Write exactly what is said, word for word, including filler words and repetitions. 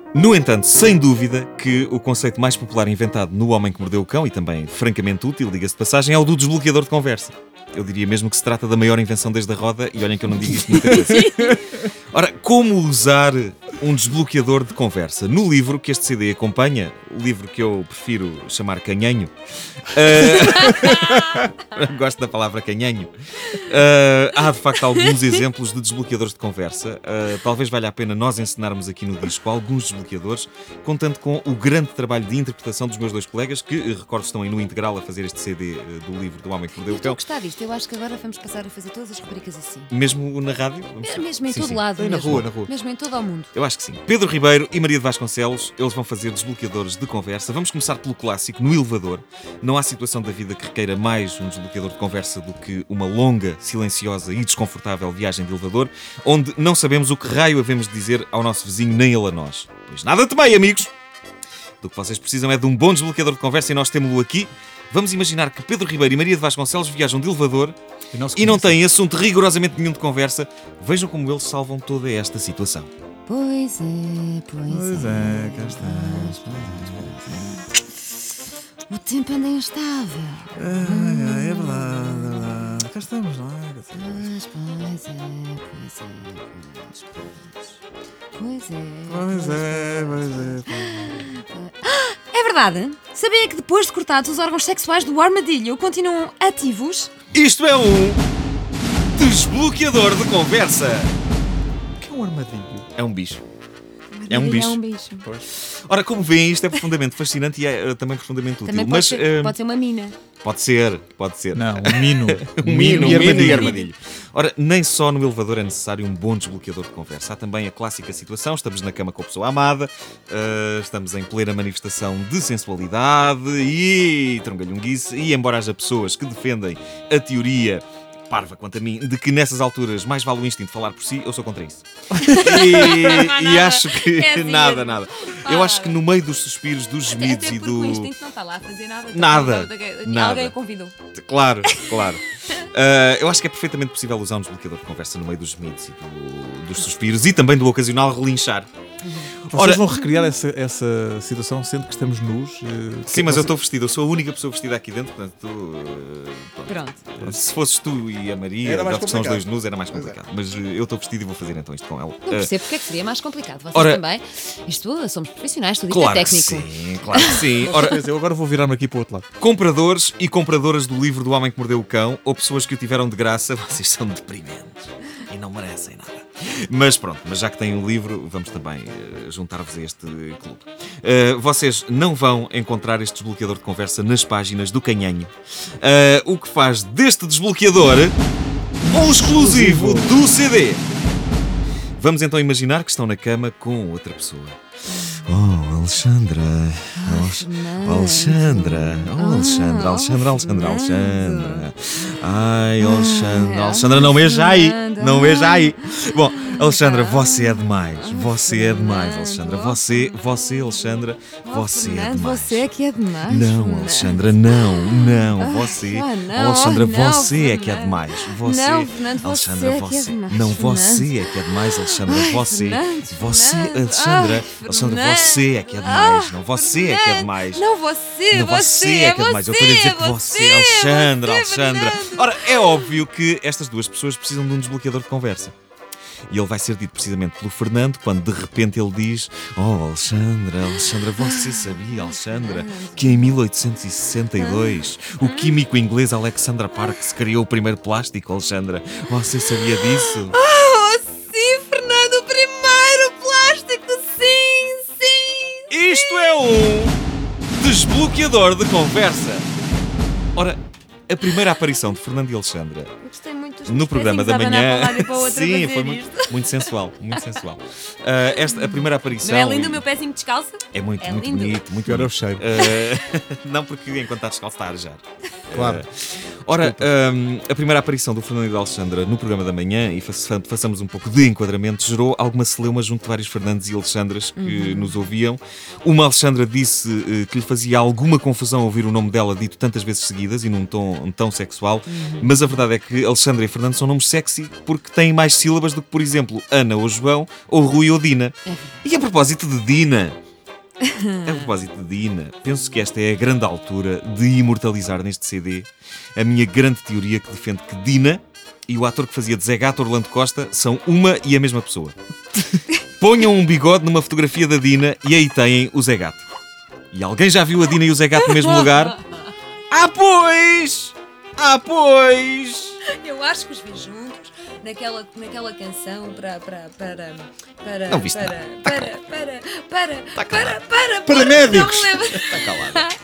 No entanto, sem dúvida que o conceito mais popular inventado no Homem que Mordeu o Cão, e também francamente útil, diga-se de passagem, é o do desbloqueador de conversa. Eu diria mesmo que se trata da maior invenção desde a roda, e olhem que eu não digo isto muita coisa. Ora, como usar um desbloqueador de conversa? No livro que este C D acompanha, o livro que eu prefiro chamar Canhanho, uh... gosto da palavra canhanho, uh... há de facto alguns exemplos de desbloqueadores de conversa. Uh, talvez valha a pena nós ensinarmos aqui no disco alguns desbloqueadores, contando com o grande trabalho de interpretação dos meus dois colegas, que, recordo, estão aí no integral a fazer este C D uh, do livro do Homem que Mordeu o Cão. Eu estou a gostar disto, eu acho que agora vamos passar a fazer todas as rubricas assim. Mesmo na rádio? Vamos... Mesmo em sim, todo sim. lado. Na mesmo. rua, na rua. Mesmo em todo o mundo. Eu acho que sim. Pedro Ribeiro e Maria de Vasconcelos, eles vão fazer desbloqueadores de conversa. Vamos começar pelo clássico, no elevador. Não há situação da vida que requeira mais um desbloqueador de conversa do que uma longa, silenciosa e desconfortável viagem de elevador, onde não sabemos o que raio havemos de dizer ao nosso vizinho, nem ele a nós. Pois nada temei, amigos! Do que vocês precisam é de um bom desbloqueador de conversa e nós temos-lo aqui. Vamos imaginar que Pedro Ribeiro e Maria de Vasconcelos viajam de elevador e, e não têm assunto rigorosamente nenhum de conversa. Vejam como eles salvam toda esta situação. Pois é, pois, Pois é. é, cá estás. O tempo anda instável. Ai, ai, é verdade, é verdade. Cá estamos, não é? Pois, pois é, pois é, pois, pois. Pois é. Pois é, pois é, pois é. É verdade? Sabia que depois de cortados os órgãos sexuais do armadilho continuam ativos? Isto é um desbloqueador de conversa. O que é um armadilho? É um bicho. É um bicho. É um bicho. Ora, como veem, isto é profundamente fascinante e é uh, também profundamente útil. Também pode, Mas, ser, uh, pode ser uma mina. pode ser, pode ser. Não, um mino. Um mino, um e mino e armadilho. armadilho. Ora, nem só no elevador é necessário um bom desbloqueador de conversa. Há também a clássica situação, estamos na cama com a pessoa amada, uh, estamos em plena manifestação de sensualidade e trungalhunguice, e embora haja pessoas que defendem a teoria, parva quanto a mim, de que nessas alturas mais vale o instinto falar por si, eu sou contra isso. E, e acho que É assim nada, mesmo. nada. Eu acho que no meio dos suspiros, dos Até, gemidos até e porque do... o instinto não está lá a fazer nada. Nada, nada. Alguém o convidou. Claro, claro. Uh, eu acho que é perfeitamente possível usar um desbloqueador de conversa no meio dos gemidos e do- dos suspiros e também do ocasional relinchar. Vocês Ora- vão recriar essa, essa situação sendo que estamos nus? eh, Sim, mas que eu estou vestido, eu sou a única pessoa vestida aqui dentro, portanto, tu, uh, pronto. Pronto. Se fosses tu e a Maria, Era mais que são os dois complicado. nus, era mais complicado. Mas uh, eu estou vestido e vou fazer então isto com ela. Não Uh, percebo porque é que seria mais complicado. Vocês ora- também. Isto, somos profissionais, tudo isto claro é que técnico. sim, claro que sim. Com Ora, certeza, eu agora vou virar-me aqui para o outro lado. compradores e compradoras do livro do Homem que Mordeu o Cão, ou pessoas que o tiveram de graça, vocês são deprimentes e não merecem nada. Mas pronto, mas já que têm o livro, vamos também uh, juntar-vos a este clube. Uh, vocês não vão encontrar este desbloqueador de conversa nas páginas do Canhanho. Uh, o que faz deste desbloqueador um exclusivo do C D. Vamos então imaginar que estão na cama com outra pessoa. Oh, Alexandra. Alex- Fernando. Alexandra. Oh, Alexandra, Ah, Alexandra, oh, Alexandra, Fernando. Alexandra. Ai, Alexandra. Ai, Alexandra, não veja aí. Fernando. Não veja aí. Bom, Alexandra, você é demais. Você é demais, Fernando. Alexandra. Você, você, Alexandra, Oh, você é Fernando, demais. Você é que é demais. Não, Fernando. Alexandra, não, não, Ai, você, ah, não, oh, Alexandra, oh, não, você é que é Fernando. demais, você, Não, Fernando, você Alexandra, é que é você, demais, não, Fernando. você é que é demais, Alexandra, Ai, você, Fernando, você, Fernando. Alexandra, Ai, Alexandra, Fernando. você é que é demais, não, você é que é demais. Não, você, Não, você é que é demais. Eu estou a dizer que você, Alexandra, você, Alexandra. Fernando. Ora, é óbvio que estas duas pessoas precisam de um desbloqueador de conversa. E ele vai ser dito precisamente pelo Fernando quando de repente ele diz: Oh, Alexandra, Alexandra, você sabia, Alexandra, que em mil oitocentos e sessenta e dois o químico inglês Alexander Parks criou o primeiro plástico, Alexandra? Você sabia disso? Oh, sim, Fernando, o primeiro plástico, sim, sim. Isto é um desbloqueador de conversa. Ora, a primeira aparição de Fernando e Alexandra Eu gostei muito dos no meus programa da pezinhos a abanar manhã. para um lado e para o outro a Sim, fazer foi muito, isto. muito sensual, muito sensual. Ah, esta, a primeira aparição. Não é lindo o meu pezinho descalço? É muito, É muito lindo. bonito, muito Pior é o bonito. cheiro. Ah, não, porque enquanto está descalço está a arejar. Claro. Ah, Ora, hum, a primeira aparição do Fernando e da Alexandra no programa da manhã, e fa- façamos um pouco de enquadramento, gerou alguma celeuma junto de vários Fernandes e Alexandras que Uhum. nos ouviam. Uma Alexandra disse eh, que lhe fazia alguma confusão ouvir o nome dela dito tantas vezes seguidas e num tom tão sexual, Uhum. mas a verdade é que Alexandra e Fernando são nomes sexy porque têm mais sílabas do que, por exemplo, Ana ou João, ou Rui ou Dina. E a propósito de Dina... A propósito de Dina, penso que esta é a grande altura de imortalizar neste C D a minha grande teoria que defende que Dina e o ator que fazia de Zé Gato, Orlando Costa, são uma e a mesma pessoa. Ponham um bigode numa fotografia da Dina e aí têm o Zé Gato. E alguém já viu a Dina e o Zé Gato no mesmo lugar? Ah, pois! Ah, pois! Eu acho que os vi juntos naquela, naquela canção para. para. para. para. Não viste para. nada. para. para. para. para. para. para. Paramédicos. Não me lembro. Está calada.